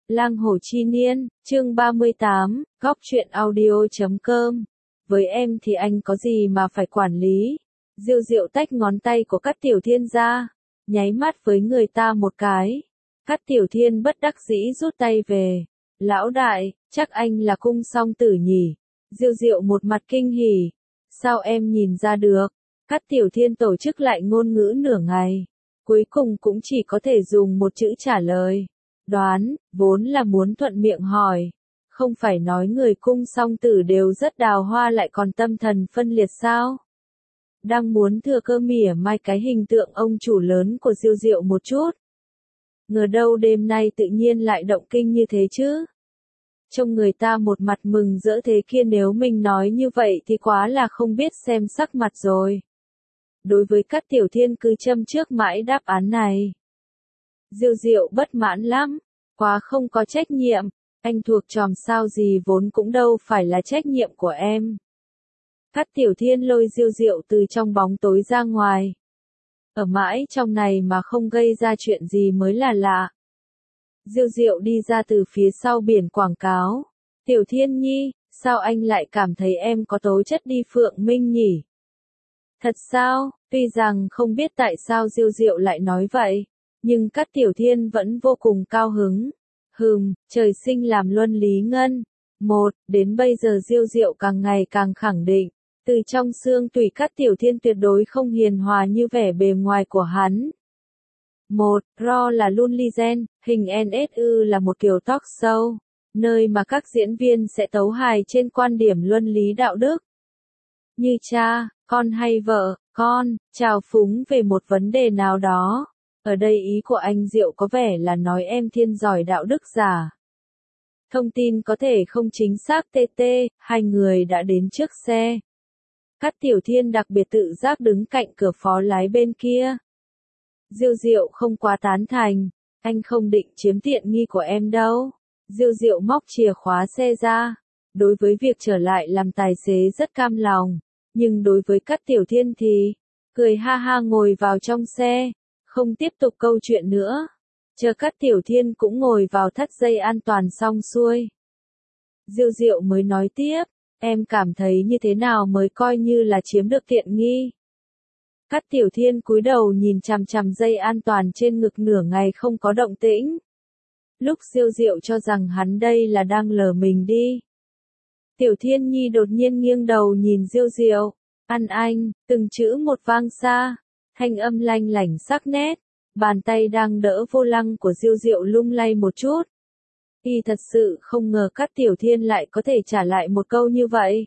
Lang Hồ Chi Niên, chương 38, góc truyện audio.com. Với em thì anh có gì mà phải quản lý. Diêu Diệu tách ngón tay của Cát Tiểu Thiên ra, nháy mắt với người ta một cái. Cát Tiểu Thiên bất đắc dĩ rút tay về. Lão đại, chắc anh là cung song tử nhỉ. Diêu Diệu một mặt kinh hỉ. Sao em nhìn ra được? Cát Tiểu Thiên tổ chức lại ngôn ngữ nửa ngày. Cuối cùng cũng chỉ có thể dùng một chữ trả lời. Đoán, vốn là muốn thuận miệng hỏi. Không phải nói người cung song tử đều rất đào hoa lại còn tâm thần phân liệt sao? Đang muốn thừa cơ mỉa mai cái hình tượng ông chủ lớn của Diêu Diệu một chút. Ngờ đâu đêm nay tự nhiên lại động kinh như thế chứ? Trông người ta một mặt mừng rỡ thế kia, nếu mình nói như vậy thì quá là không biết xem sắc mặt rồi. Đối với Cát Tiểu Thiên cứ châm trước mãi đáp án này. Diêu Diệu bất mãn lắm, quá không có trách nhiệm, anh thuộc chòm sao gì vốn cũng đâu phải là trách nhiệm của em. Cát Tiểu Thiên lôi Diêu Diệu từ trong bóng tối ra ngoài. Ở mãi trong này mà không gây ra chuyện gì mới là lạ. Diêu Diệu đi ra từ phía sau biển quảng cáo. Tiểu Thiên nhi, sao anh lại cảm thấy em có tố chất đi Phượng Minh nhỉ? Thật sao? Tuy rằng không biết tại sao Diêu Diệu lại nói vậy, nhưng Cát Tiểu Thiên vẫn vô cùng cao hứng. Trời sinh làm luân lý ngân. Đến bây giờ Diêu Diệu càng ngày càng khẳng định, từ trong xương tủy Cát Tiểu Thiên tuyệt đối không hiền hòa như vẻ bề ngoài của hắn. Raw là Lun Legend, hình NSU là một kiểu talk show, nơi mà các diễn viên sẽ tấu hài trên quan điểm luân lý đạo đức. Như cha, con hay vợ, con, chào phúng về một vấn đề nào đó. Ở đây ý của anh Diệu có vẻ là nói em Thiên giỏi đạo đức giả. Thông tin có thể không chính xác. Hai người đã đến trước xe. Cát Tiểu Thiên đặc biệt tự giác đứng cạnh cửa phó lái bên kia. Diêu Diệu không quá tán thành, anh không định chiếm tiện nghi của em đâu. Diêu Diệu móc chìa khóa xe ra. Đối với việc trở lại làm tài xế rất cam lòng, nhưng đối với Cát Tiểu Thiên thì, cười ha ha ngồi vào trong xe, không tiếp tục câu chuyện nữa. Chờ Cát Tiểu Thiên cũng ngồi vào thắt dây an toàn xong xuôi. Diêu Diệu mới nói tiếp, em cảm thấy như thế nào mới coi như là chiếm được tiện nghi? Cát Tiểu Thiên cúi đầu nhìn chằm chằm dây an toàn trên ngực nửa ngày không có động tĩnh. Lúc Diêu Diệu cho rằng hắn đây là đang lờ mình đi. Tiểu Thiên nhi đột nhiên nghiêng đầu nhìn Diêu Diệu. Anh, từng chữ một vang xa, thanh âm lanh lảnh sắc nét, bàn tay đang đỡ vô lăng của Diêu Diệu lung lay một chút. Y thật sự không ngờ Cát Tiểu Thiên lại có thể trả lại một câu như vậy.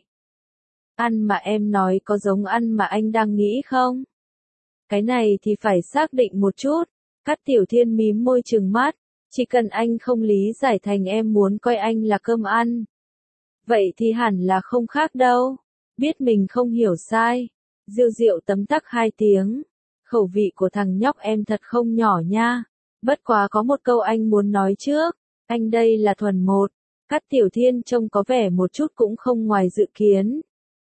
Ăn mà em nói có giống ăn mà anh đang nghĩ không? Cái này thì phải xác định một chút. Cát Tiểu Thiên mím môi trừng mắt, chỉ cần anh không lý giải thành em muốn coi anh là cơm ăn. Vậy thì hẳn là không khác đâu. Biết mình không hiểu sai. Diêu Diệu tấm tắc 2 tiếng. Khẩu vị của thằng nhóc em thật không nhỏ nha. Bất quá có một câu anh muốn nói trước. Anh đây là thuần một. Cát Tiểu Thiên trông có vẻ một chút cũng không ngoài dự kiến.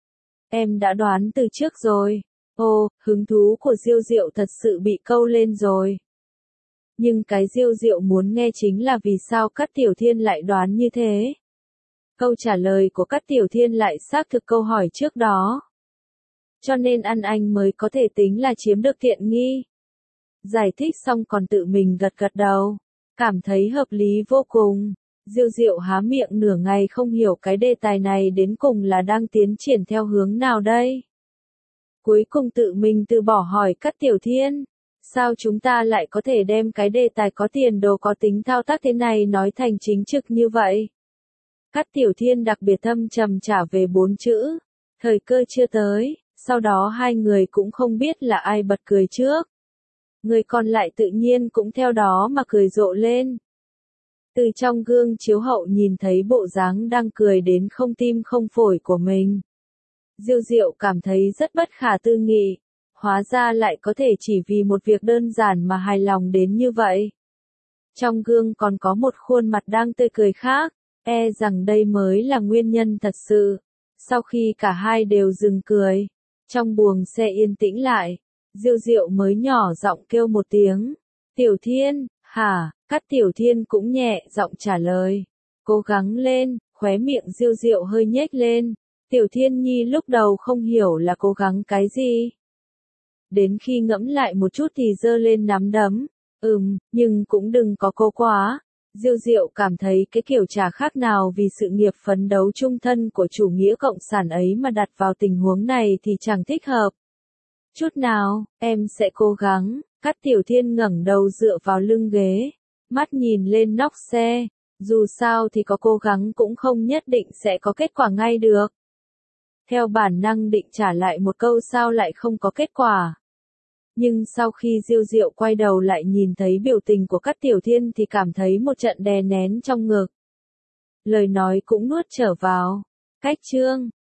Em đã đoán từ trước rồi. Hứng thú của Diêu Diệu thật sự bị câu lên rồi. Nhưng cái Diêu Diệu muốn nghe chính là vì sao Cát Tiểu Thiên lại đoán như thế. Câu trả lời của Cát Tiểu Thiên lại xác thực câu hỏi trước đó. Cho nên anh mới có thể tính là chiếm được tiện nghi. Giải thích xong còn tự mình gật gật đầu. Cảm thấy hợp lý vô cùng. Diêu Diệu há miệng nửa ngày không hiểu cái đề tài này đến cùng là đang tiến triển theo hướng nào đây. Cuối cùng tự mình từ bỏ hỏi Cát Tiểu Thiên. Sao chúng ta lại có thể đem cái đề tài có tiền đồ có tính thao tác thế này nói thành chính trực như vậy? Cát Tiểu Thiên đặc biệt thâm trầm trả về 4 chữ. Thời cơ chưa tới. Sau đó hai người cũng không biết là ai bật cười trước. Người còn lại tự nhiên cũng theo đó mà cười rộ lên. Từ trong gương chiếu hậu nhìn thấy bộ dáng đang cười đến không tim không phổi của mình. Diêu Diệu cảm thấy rất bất khả tư nghị. Hóa ra lại có thể chỉ vì một việc đơn giản mà hài lòng đến như vậy. Trong gương còn có một khuôn mặt đang tươi cười khác. Rằng đây mới là nguyên nhân thật sự. Sau khi cả hai đều dừng cười, trong buồng xe yên tĩnh lại, Diêu Diệu mới nhỏ giọng kêu một tiếng. Tiểu Thiên, hả? Cát Tiểu Thiên cũng nhẹ giọng trả lời. Cố gắng lên, khóe miệng Diêu Diệu hơi nhếch lên. Tiểu Thiên Nhi lúc đầu không hiểu là cố gắng cái gì. Đến khi ngẫm lại một chút thì giơ lên nắm đấm. Nhưng cũng đừng có cố quá. Diêu Diệu cảm thấy cái kiểu chả khác nào vì sự nghiệp phấn đấu trung thân của chủ nghĩa cộng sản ấy mà đặt vào tình huống này thì chẳng thích hợp. Chút nào, em sẽ cố gắng. Cát Tiểu Thiên ngẩng đầu dựa vào lưng ghế, mắt nhìn lên nóc xe. Dù sao thì có cố gắng cũng không nhất định sẽ có kết quả ngay được. Theo bản năng định trả lại một câu sao lại không có kết quả. Nhưng sau khi Diêu Diệu quay đầu lại nhìn thấy biểu tình của Cát Tiểu Thiên thì cảm thấy một trận đè nén trong ngực. Lời nói cũng nuốt trở vào. Cách chương